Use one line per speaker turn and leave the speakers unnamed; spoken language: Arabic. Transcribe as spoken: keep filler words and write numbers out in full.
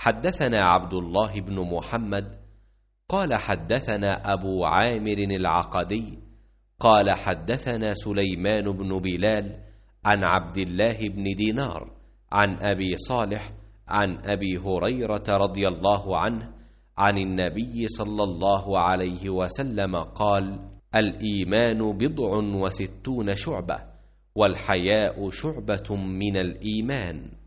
حدثنا عبد الله بن محمد قال حدثنا أبو عامر العقدي قال حدثنا سليمان بن بلال عن عبد الله بن دينار عن أبي صالح عن أبي هريرة رضي الله عنه عن النبي صلى الله عليه وسلم قال: الإيمان بضع وستون شعبة، والحياء شعبة من الإيمان.